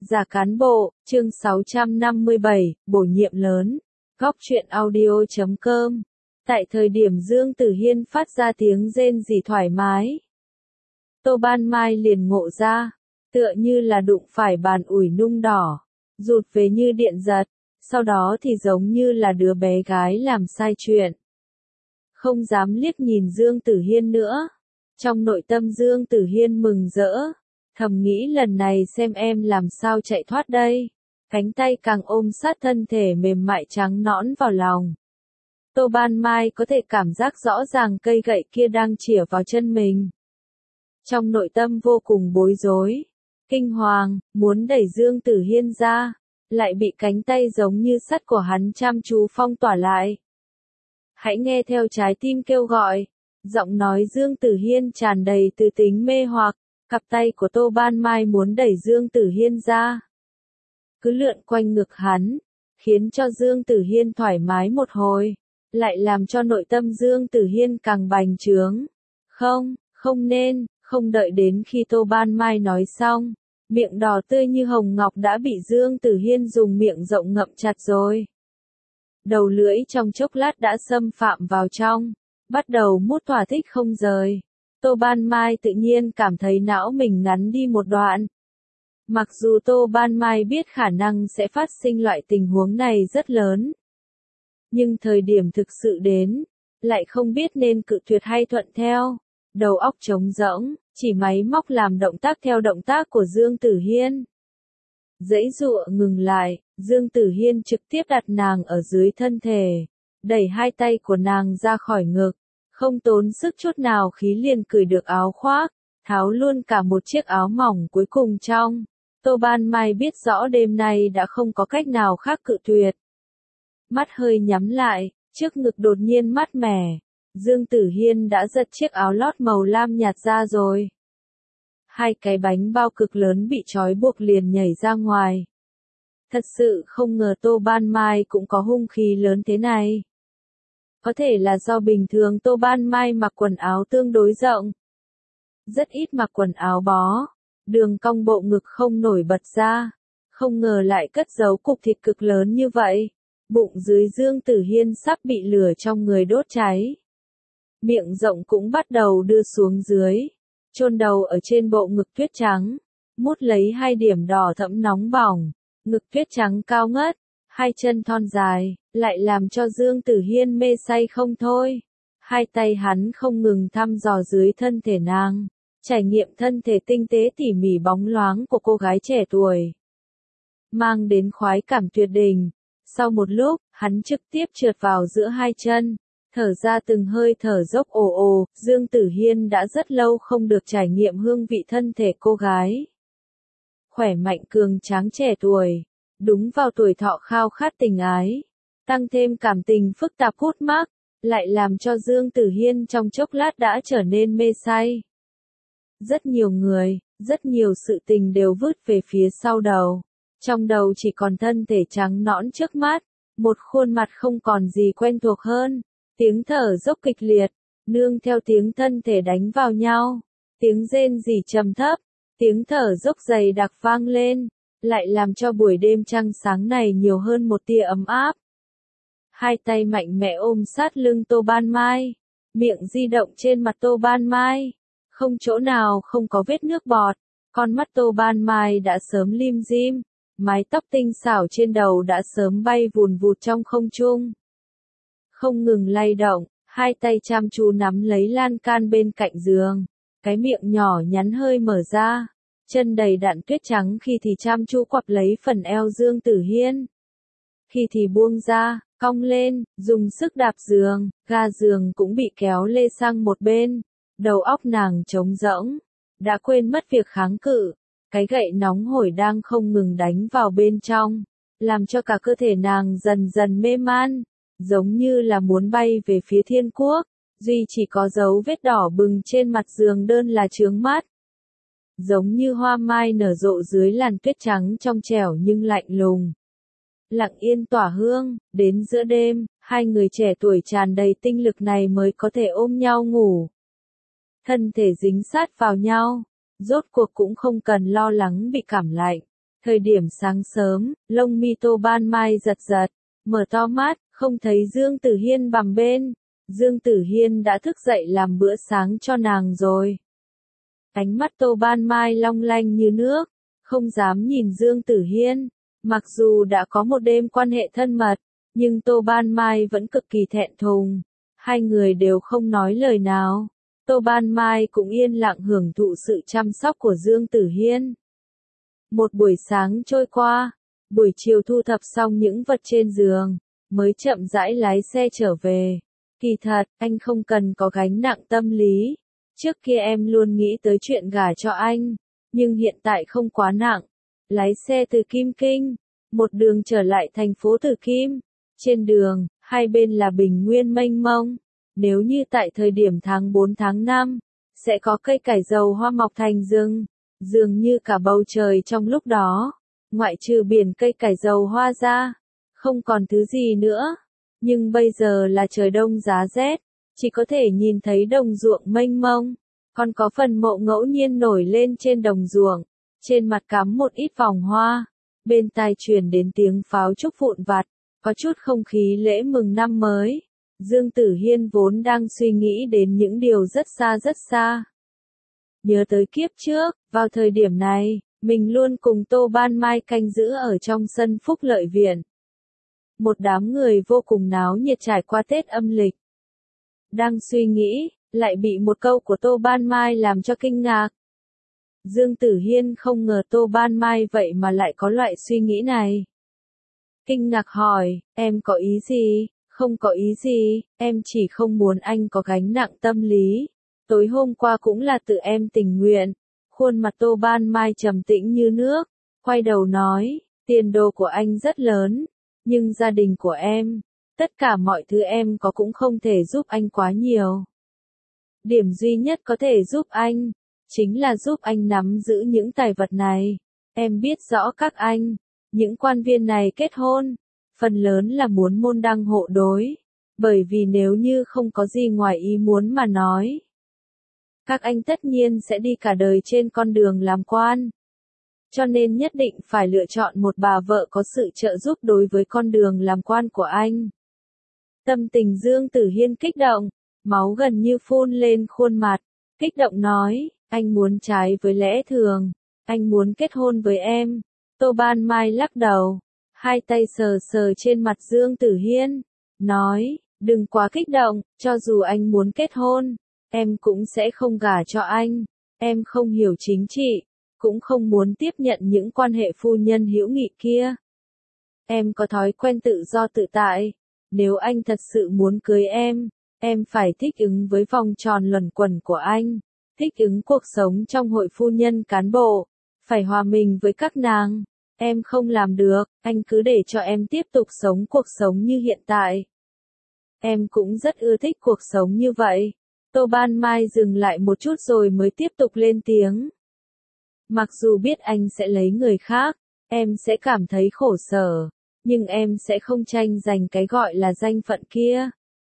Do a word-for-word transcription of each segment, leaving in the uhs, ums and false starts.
Giả cán bộ, chương sáu trăm năm mươi bảy, bổ nhiệm lớn. Góc truyện audio chấm com. Tại thời điểm Dương Tử Hiên phát ra tiếng rên rỉ thoải mái, Tô Ban Mai liền ngộ ra, tựa như là đụng phải bàn ủi nung đỏ, rụt về như điện giật, sau đó thì giống như là đứa bé gái làm sai chuyện. Không dám liếc nhìn Dương Tử Hiên nữa. Trong nội tâm Dương Tử Hiên mừng rỡ, thầm nghĩ lần này xem em làm sao chạy thoát đây. Cánh tay càng ôm sát thân thể mềm mại trắng nõn vào lòng. Tô Ban Mai có thể cảm giác rõ ràng cây gậy kia đang chĩa vào chân mình. Trong nội tâm vô cùng bối rối, kinh hoàng, muốn đẩy Dương Tử Hiên ra, lại bị cánh tay giống như sắt của hắn chăm chú phong tỏa lại. Hãy nghe theo trái tim kêu gọi. Giọng nói Dương Tử Hiên tràn đầy từ tính mê hoặc, cặp tay của Tô Ban Mai muốn đẩy Dương Tử Hiên ra. Cứ lượn quanh ngực hắn, khiến cho Dương Tử Hiên thoải mái một hồi, lại làm cho nội tâm Dương Tử Hiên càng bành trướng. Không, không nên, không đợi đến khi Tô Ban Mai nói xong, miệng đỏ tươi như hồng ngọc đã bị Dương Tử Hiên dùng miệng rộng ngậm chặt rồi. Đầu lưỡi trong chốc lát đã xâm phạm vào trong, bắt đầu mút thỏa thích không rời. Tô Ban Mai tự nhiên cảm thấy não mình ngắn đi một đoạn. Mặc dù Tô Ban Mai biết khả năng sẽ phát sinh loại tình huống này rất lớn, nhưng thời điểm thực sự đến, lại không biết nên cự tuyệt hay thuận theo. Đầu óc trống rỗng, chỉ máy móc làm động tác theo động tác của Dương Tử Hiên. Giãy giụa ngừng lại, Dương Tử Hiên trực tiếp đặt nàng ở dưới thân thể, đẩy hai tay của nàng ra khỏi ngực, không tốn sức chút nào khí liền cởi được áo khoác, tháo luôn cả một chiếc áo mỏng cuối cùng trong. Tô Ban Mai biết rõ đêm nay đã không có cách nào khác cự tuyệt. Mắt hơi nhắm lại, trước ngực đột nhiên mát mẻ, Dương Tử Hiên đã giật chiếc áo lót màu lam nhạt ra rồi. Hai cái bánh bao cực lớn bị trói buộc liền nhảy ra ngoài. Thật sự không ngờ Tô Ban Mai cũng có hung khí lớn thế này. Có thể là do bình thường Tô Ban Mai mặc quần áo tương đối rộng, rất ít mặc quần áo bó, đường cong bộ ngực không nổi bật ra, không ngờ lại cất giấu cục thịt cực lớn như vậy. Bụng dưới Dương Tử Hiên sắp bị lửa trong người đốt cháy. Miệng rộng cũng bắt đầu đưa xuống dưới, chôn đầu ở trên bộ ngực tuyết trắng, mút lấy hai điểm đỏ thẫm nóng bỏng, ngực tuyết trắng cao ngất, hai chân thon dài, lại làm cho Dương Tử Hiên mê say không thôi. Hai tay hắn không ngừng thăm dò dưới thân thể nàng, trải nghiệm thân thể tinh tế tỉ mỉ bóng loáng của cô gái trẻ tuổi, mang đến khoái cảm tuyệt đỉnh. Sau một lúc, hắn trực tiếp trượt vào giữa hai chân, thở ra từng hơi thở dốc ồ ồ. Dương Tử Hiên đã rất lâu không được trải nghiệm hương vị thân thể cô gái khỏe mạnh cường tráng trẻ tuổi, đúng vào tuổi thọ khao khát tình ái, tăng thêm cảm tình phức tạp hút mắc, lại làm cho Dương Tử Hiên trong chốc lát đã trở nên mê say. Rất nhiều người, rất nhiều sự tình đều vứt về phía sau đầu, trong đầu chỉ còn thân thể trắng nõn trước mắt, một khuôn mặt không còn gì quen thuộc hơn, tiếng thở dốc kịch liệt, nương theo tiếng thân thể đánh vào nhau, tiếng rên rỉ trầm thấp, tiếng thở dốc dày đặc vang lên, lại làm cho buổi đêm trăng sáng này nhiều hơn một tia ấm áp. Hai tay mạnh mẽ ôm sát lưng Tô Ban Mai, miệng di động trên mặt Tô Ban Mai, không chỗ nào không có vết nước bọt, con mắt Tô Ban Mai đã sớm lim dim, mái tóc tinh xảo trên đầu đã sớm bay vùn vụt trong không trung. Không ngừng lay động, hai tay chăm chú nắm lấy lan can bên cạnh giường, cái miệng nhỏ nhắn hơi mở ra, chân đầy đặn tuyết trắng khi thì chăm chú quặp lấy phần eo Dương Tử Hiên, khi thì buông ra, cong lên, dùng sức đạp giường, ga giường cũng bị kéo lê sang một bên, đầu óc nàng trống rỗng, đã quên mất việc kháng cự, cái gậy nóng hổi đang không ngừng đánh vào bên trong, làm cho cả cơ thể nàng dần dần mê man, giống như là muốn bay về phía thiên quốc, duy chỉ có dấu vết đỏ bừng trên mặt giường đơn là chướng mắt. Giống như hoa mai nở rộ dưới làn tuyết trắng trong trẻo nhưng lạnh lùng. Lặng yên tỏa hương, đến giữa đêm, hai người trẻ tuổi tràn đầy tinh lực này mới có thể ôm nhau ngủ. Thân thể dính sát vào nhau, rốt cuộc cũng không cần lo lắng bị cảm lạnh. Thời điểm sáng sớm, lông mi Tô Ban Mai giật giật, mở to mắt, không thấy Dương Tử Hiên bằm bên. Dương Tử Hiên đã thức dậy làm bữa sáng cho nàng rồi. Ánh mắt Tô Ban Mai long lanh như nước, không dám nhìn Dương Tử Hiên. Mặc dù đã có một đêm quan hệ thân mật, nhưng Tô Ban Mai vẫn cực kỳ thẹn thùng. Hai người đều không nói lời nào. Tô Ban Mai cũng yên lặng hưởng thụ sự chăm sóc của Dương Tử Hiên. Một buổi sáng trôi qua, buổi chiều thu thập xong những vật trên giường, mới chậm rãi lái xe trở về. Kỳ thật, anh không cần có gánh nặng tâm lý. Trước kia em luôn nghĩ tới chuyện gả cho anh, nhưng hiện tại không quá nặng. Lái xe từ Kim Kinh, một đường trở lại thành phố Tử Kim. Trên đường, hai bên là bình nguyên mênh mông. Nếu như tại thời điểm tháng tư tháng năm, sẽ có cây cải dầu hoa mọc thành rừng. Dường như cả bầu trời trong lúc đó, ngoại trừ biển cây cải dầu hoa ra, không còn thứ gì nữa. Nhưng bây giờ là trời đông giá rét, chỉ có thể nhìn thấy đồng ruộng mênh mông, còn có phần mộ ngẫu nhiên nổi lên trên đồng ruộng, trên mặt cắm một ít vòng hoa, bên tai truyền đến tiếng pháo trúc vụn vặt, có chút không khí lễ mừng năm mới. Dương Tử Hiên vốn đang suy nghĩ đến những điều rất xa rất xa. Nhớ tới kiếp trước, vào thời điểm này, mình luôn cùng Tô Ban Mai canh giữ ở trong sân Phúc Lợi Viện. Một đám người vô cùng náo nhiệt trải qua Tết âm lịch. Đang suy nghĩ, lại bị một câu của Tô Ban Mai làm cho kinh ngạc. Dương Tử Hiên không ngờ Tô Ban Mai vậy mà lại có loại suy nghĩ này. Kinh ngạc hỏi, em có ý gì? Không có ý gì, em chỉ không muốn anh có gánh nặng tâm lý. Tối hôm qua cũng là tự em tình nguyện. Khuôn mặt Tô Ban Mai trầm tĩnh như nước, quay đầu nói, tiền đồ của anh rất lớn, nhưng gia đình của em, tất cả mọi thứ em có cũng không thể giúp anh quá nhiều. Điểm duy nhất có thể giúp anh, chính là giúp anh nắm giữ những tài vật này. Em biết rõ các anh, những quan viên này kết hôn, phần lớn là muốn môn đăng hộ đối, bởi vì nếu như không có gì ngoài ý muốn mà nói, các anh tất nhiên sẽ đi cả đời trên con đường làm quan. Cho nên nhất định phải lựa chọn một bà vợ có sự trợ giúp đối với con đường làm quan của anh. Tâm tình Dương Tử Hiên kích động, máu gần như phun lên khuôn mặt, kích động nói, anh muốn trái với lẽ thường, anh muốn kết hôn với em. Tô Ban Mai lắc đầu, hai tay sờ sờ trên mặt Dương Tử Hiên, nói, đừng quá kích động, cho dù anh muốn kết hôn, em cũng sẽ không gả cho anh. Em không hiểu chính trị, cũng không muốn tiếp nhận những quan hệ phu nhân hữu nghị kia. Em có thói quen tự do tự tại. Nếu anh thật sự muốn cưới em, em phải thích ứng với vòng tròn luẩn quẩn của anh, thích ứng cuộc sống trong hội phu nhân cán bộ, phải hòa mình với các nàng. Em không làm được, anh cứ để cho em tiếp tục sống cuộc sống như hiện tại. Em cũng rất ưa thích cuộc sống như vậy. Tô Ban Mai dừng lại một chút rồi mới tiếp tục lên tiếng. Mặc dù biết anh sẽ lấy người khác, em sẽ cảm thấy khổ sở, nhưng em sẽ không tranh giành cái gọi là danh phận kia.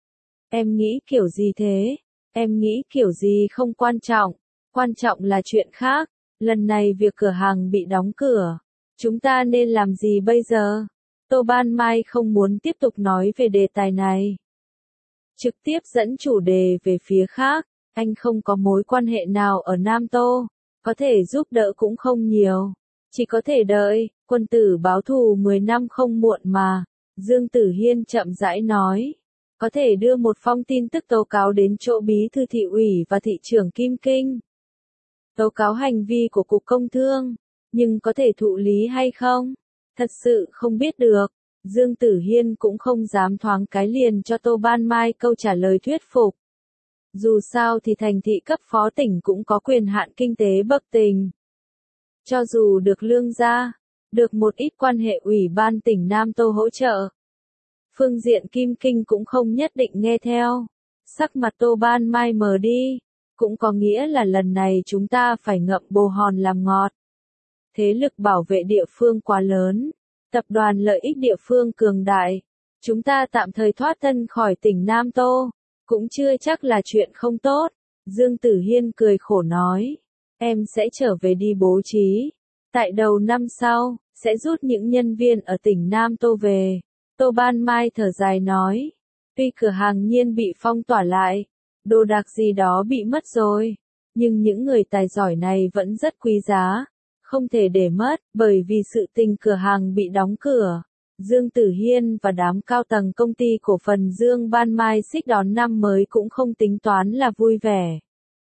Em nghĩ kiểu gì thế? Em nghĩ kiểu gì không quan trọng, quan trọng là chuyện khác. Lần này việc cửa hàng bị đóng cửa, chúng ta nên làm gì bây giờ? Tô Ban Mai không muốn tiếp tục nói về đề tài này. Trực tiếp dẫn chủ đề về phía khác, anh không có mối quan hệ nào ở Nam Tô, có thể giúp đỡ cũng không nhiều, chỉ có thể đợi, quân tử báo thù mười năm không muộn mà. Dương Tử Hiên chậm rãi nói, có thể đưa một phong tin tức tố cáo đến chỗ bí thư thị ủy và thị trưởng Kim Kinh. Tố cáo hành vi của Cục Công Thương, nhưng có thể thụ lý hay không? Thật sự không biết được. Dương Tử Hiên cũng không dám thoáng cái liền cho Tô Ban Mai câu trả lời thuyết phục. Dù sao thì thành thị cấp phó tỉnh cũng có quyền hạn kinh tế bậc tỉnh. Cho dù được lương gia, được một ít quan hệ ủy ban tỉnh Nam Tô hỗ trợ, phương diện Kim Kinh cũng không nhất định nghe theo. Sắc mặt Tô Ban Mai mờ đi, cũng có nghĩa là lần này chúng ta phải ngậm bồ hòn làm ngọt. Thế lực bảo vệ địa phương quá lớn, tập đoàn lợi ích địa phương cường đại, chúng ta tạm thời thoát thân khỏi tỉnh Nam Tô, cũng chưa chắc là chuyện không tốt. Dương Tử Hiên cười khổ nói, em sẽ trở về đi bố trí. Tại đầu năm sau, sẽ rút những nhân viên ở tỉnh Nam Tô về. Tô Ban Mai thở dài nói, tuy cửa hàng Nhiên bị phong tỏa lại, đồ đạc gì đó bị mất rồi, nhưng những người tài giỏi này vẫn rất quý giá, không thể để mất, bởi vì sự tình cửa hàng bị đóng cửa. Dương Tử Hiên và đám cao tầng công ty cổ phần Dương Ban Mai Xích đón năm mới cũng không tính toán là vui vẻ.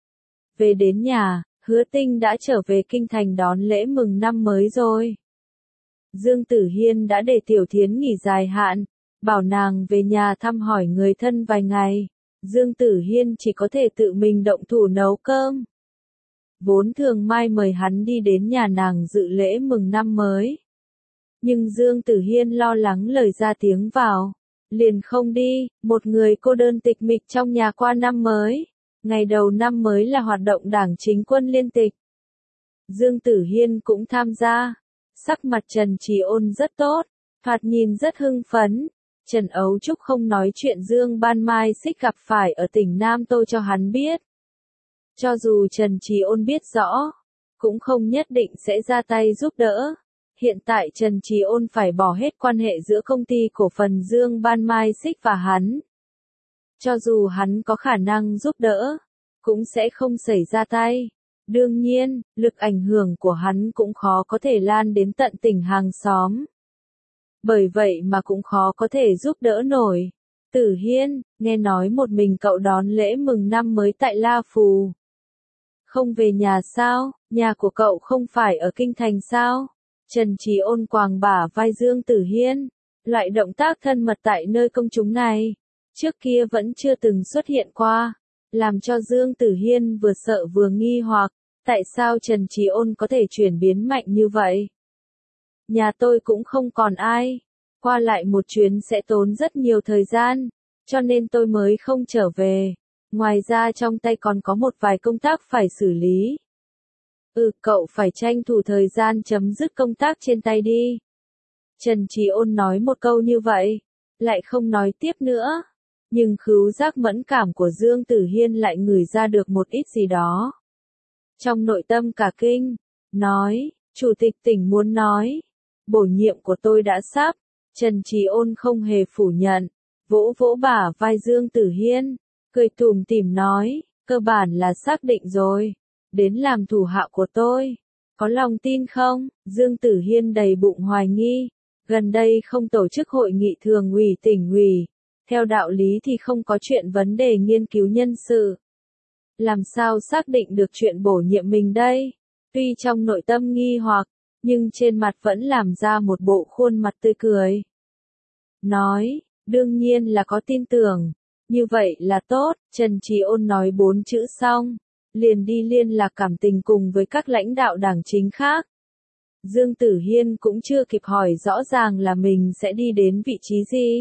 Về đến nhà, Hứa Tinh đã trở về kinh thành đón lễ mừng năm mới rồi. Dương Tử Hiên đã để Tiểu Thiến nghỉ dài hạn, bảo nàng về nhà thăm hỏi người thân vài ngày. Dương Tử Hiên chỉ có thể tự mình động thủ nấu cơm. Vốn Thường Mai mời hắn đi đến nhà nàng dự lễ mừng năm mới. Nhưng Dương Tử Hiên lo lắng lời ra tiếng vào, liền không đi, một người cô đơn tịch mịch trong nhà qua năm mới. Ngày đầu năm mới là hoạt động đảng chính quân liên tịch. Dương Tử Hiên cũng tham gia. Sắc mặt Trần Trì Ôn rất tốt, thoạt nhìn rất hưng phấn. Trần Ấu Trúc không nói chuyện Dương Ban Mai Xích gặp phải ở tỉnh Nam Tô cho hắn biết. Cho dù Trần Trì Ôn biết rõ, cũng không nhất định sẽ ra tay giúp đỡ. Hiện tại Trần Trì Ôn phải bỏ hết quan hệ giữa công ty cổ phần Dương Ban Mai Xích và hắn. Cho dù hắn có khả năng giúp đỡ, cũng sẽ không xảy ra tay. Đương nhiên, lực ảnh hưởng của hắn cũng khó có thể lan đến tận tỉnh hàng xóm. Bởi vậy mà cũng khó có thể giúp đỡ nổi. Tử Hiên, nghe nói một mình cậu đón lễ mừng năm mới tại La Phù. Không về nhà sao, nhà của cậu không phải ở kinh thành sao? Trần Trì Ôn quàng bả vai Dương Tử Hiên. Loại động tác thân mật tại nơi công chúng này, trước kia vẫn chưa từng xuất hiện qua, làm cho Dương Tử Hiên vừa sợ vừa nghi hoặc, tại sao Trần Trì Ôn có thể chuyển biến mạnh như vậy? Nhà tôi cũng không còn ai, qua lại một chuyến sẽ tốn rất nhiều thời gian, cho nên tôi mới không trở về. Ngoài ra trong tay còn có một vài công tác phải xử lý. Ừ, cậu phải tranh thủ thời gian chấm dứt công tác trên tay đi. Trần Trì Ôn nói một câu như vậy, lại không nói tiếp nữa. Nhưng khứu giác mẫn cảm của Dương Tử Hiên lại ngửi ra được một ít gì đó. Trong nội tâm cả kinh, nói, Chủ tịch tỉnh muốn nói, bổ nhiệm của tôi đã sắp. Trần Trì Ôn không hề phủ nhận, vỗ vỗ bả vai Dương Tử Hiên, cười tủm tỉm nói, cơ bản là xác định rồi, đến làm thủ hạ của tôi. Có lòng tin không? Dương Tử Hiên đầy bụng hoài nghi, gần đây không tổ chức hội nghị thường ủy tỉnh ủy, theo đạo lý thì không có chuyện vấn đề nghiên cứu nhân sự. Làm sao xác định được chuyện bổ nhiệm mình đây? Tuy trong nội tâm nghi hoặc, nhưng trên mặt vẫn làm ra một bộ khuôn mặt tươi cười. Nói, đương nhiên là có tin tưởng, như vậy là tốt. Trần Trì Ôn nói bốn chữ xong, liền đi liên lạc cảm tình cùng với các lãnh đạo đảng chính khác. Dương Tử Hiên cũng chưa kịp hỏi rõ ràng là mình sẽ đi đến vị trí gì.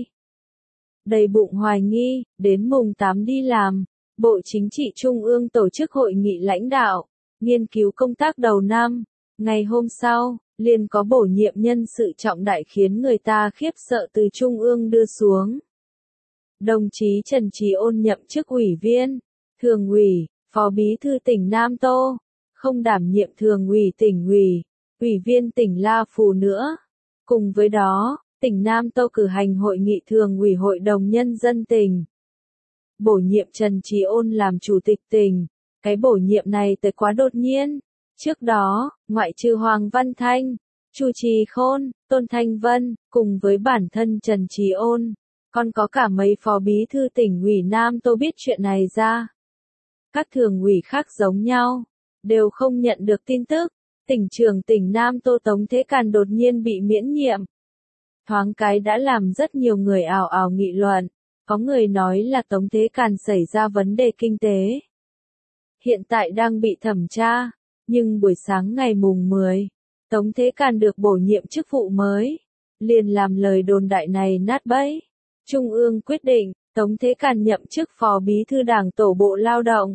Đầy bụng hoài nghi, đến mùng tám đi làm, Bộ Chính trị Trung ương tổ chức hội nghị lãnh đạo, nghiên cứu công tác đầu năm. Ngày hôm sau, liền có bổ nhiệm nhân sự trọng đại khiến người ta khiếp sợ từ Trung ương đưa xuống. Đồng chí Trần Trì Ôn nhậm chức ủy viên, thường ủy, phó bí thư tỉnh Nam Tô, không đảm nhiệm thường ủy tỉnh ủy, ủy viên tỉnh La Phù nữa. Cùng với đó, tỉnh Nam Tô cử hành hội nghị thường ủy hội đồng nhân dân tỉnh. Bổ nhiệm Trần Trì Ôn làm chủ tịch tỉnh, cái bổ nhiệm này tới quá đột nhiên. Trước đó, ngoại trừ Hoàng Văn Thanh, Chu Trì Khôn, Tôn Thanh Vân, cùng với bản thân Trần Trì Ôn, còn có cả mấy phó bí thư tỉnh ủy Nam Tô biết chuyện này ra. Các thường ủy khác giống nhau, đều không nhận được tin tức, tỉnh trưởng tỉnh Nam Tô Tống Thế Càn đột nhiên bị miễn nhiệm. Thoáng cái đã làm rất nhiều người ào ào nghị luận, có người nói là Tống Thế Càn xảy ra vấn đề kinh tế. Hiện tại đang bị thẩm tra, nhưng buổi sáng ngày mùng mười, Tống Thế Càn được bổ nhiệm chức vụ mới, liền làm lời đồn đại này nát bẫy. Trung ương quyết định, Tống Thế Càn nhậm chức phó bí thư đảng tổ Bộ Lao động,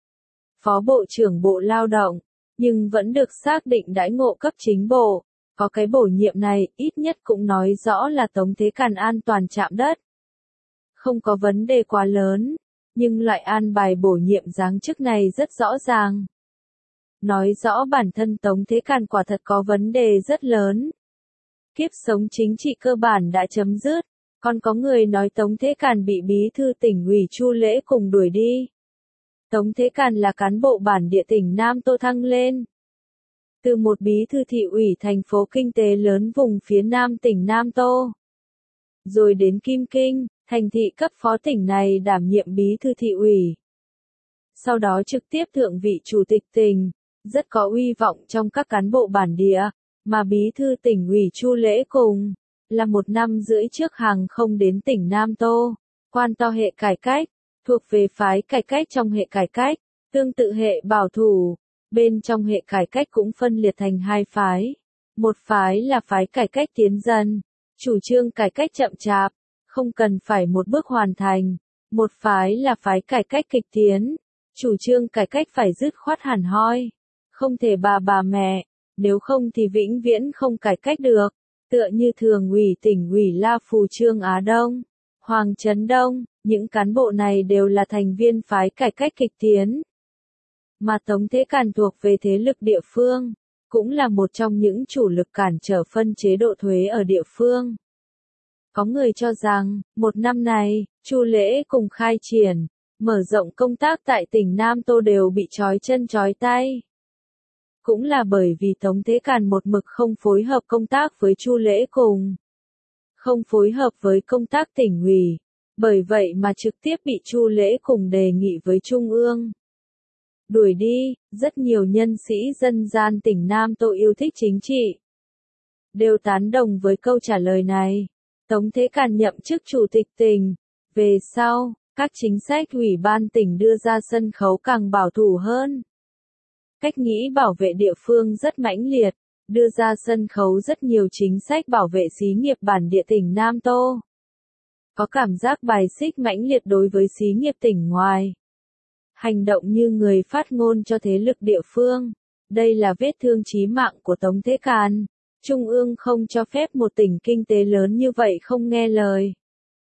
phó bộ trưởng Bộ Lao động, nhưng vẫn được xác định đãi ngộ cấp chính bộ. Có cái bổ nhiệm này, ít nhất cũng nói rõ là Tống Thế Càn an toàn chạm đất. Không có vấn đề quá lớn, nhưng loại an bài bổ nhiệm giáng chức này rất rõ ràng. Nói rõ bản thân Tống Thế Càn quả thật có vấn đề rất lớn. Kiếp sống chính trị cơ bản đã chấm dứt, còn có người nói Tống Thế Càn bị bí thư tỉnh ủy Chu Lễ cùng đuổi đi. Tống Thế Càn là cán bộ bản địa tỉnh Nam Tô thăng lên từ một bí thư thị ủy thành phố kinh tế lớn vùng phía nam tỉnh Nam Tô, rồi đến Kim Kinh, thành thị cấp phó tỉnh này đảm nhiệm bí thư thị ủy. Sau đó trực tiếp thượng vị chủ tịch tỉnh, rất có uy vọng trong các cán bộ bản địa, mà bí thư tỉnh ủy Chu Lễ cùng là một năm rưỡi trước hàng không đến tỉnh Nam Tô, quan to hệ cải cách, thuộc về phái cải cách trong hệ cải cách, tương tự hệ bảo thủ. Bên trong hệ cải cách cũng phân liệt thành hai phái. Một phái là phái cải cách tiến dần, chủ trương cải cách chậm chạp, không cần phải một bước hoàn thành. Một phái là phái cải cách kịch tiến, chủ trương cải cách phải dứt khoát hẳn hoi, không thể bà bà mẹ, nếu không thì vĩnh viễn không cải cách được. Tựa như thường ủy tỉnh ủy La Phù Trương Á Đông, Hoàng Trấn Đông, những cán bộ này đều là thành viên phái cải cách kịch tiến. Mà Tống Thế Càn thuộc về thế lực địa phương, cũng là một trong những chủ lực cản trở phân chế độ thuế ở địa phương. Có người cho rằng, một năm này, Chu Lễ cùng khai triển, mở rộng công tác tại tỉnh Nam Tô đều bị trói chân trói tay. Cũng là bởi vì Tống Thế Càn một mực không phối hợp công tác với Chu Lễ cùng, không phối hợp với công tác tỉnh ủy, bởi vậy mà trực tiếp bị Chu Lễ cùng đề nghị với Trung ương đuổi đi. Rất nhiều nhân sĩ dân gian tỉnh Nam Tô yêu thích chính trị đều tán đồng với câu trả lời này. Tống Thế Càn nhậm chức chủ tịch tỉnh, về sau, các chính sách ủy ban tỉnh đưa ra sân khấu càng bảo thủ hơn. Cách nghĩ bảo vệ địa phương rất mãnh liệt, đưa ra sân khấu rất nhiều chính sách bảo vệ xí nghiệp bản địa tỉnh Nam Tô. Có cảm giác bài xích mãnh liệt đối với xí nghiệp tỉnh ngoài. Hành động như người phát ngôn cho thế lực địa phương. Đây là vết thương chí mạng của Tống Thế Càn. Trung ương không cho phép một tỉnh kinh tế lớn như vậy không nghe lời.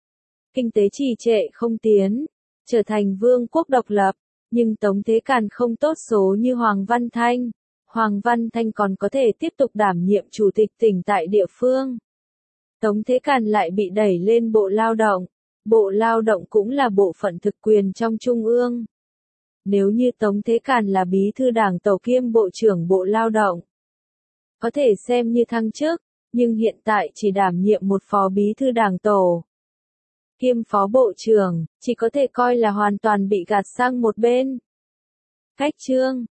Kinh tế trì trệ không tiến, trở thành vương quốc độc lập. Nhưng Tống Thế Càn không tốt số như Hoàng Văn Thanh. Hoàng Văn Thanh còn có thể tiếp tục đảm nhiệm chủ tịch tỉnh tại địa phương. Tống Thế Càn lại bị đẩy lên Bộ Lao động. Bộ Lao động cũng là bộ phận thực quyền trong Trung ương. Nếu như Tống Thế Càn là bí thư đảng tổ kiêm bộ trưởng Bộ Lao động, có thể xem như thăng chức, nhưng hiện tại chỉ đảm nhiệm một phó bí thư đảng tổ kiêm phó bộ trưởng, chỉ có thể coi là hoàn toàn bị gạt sang một bên. Cách chương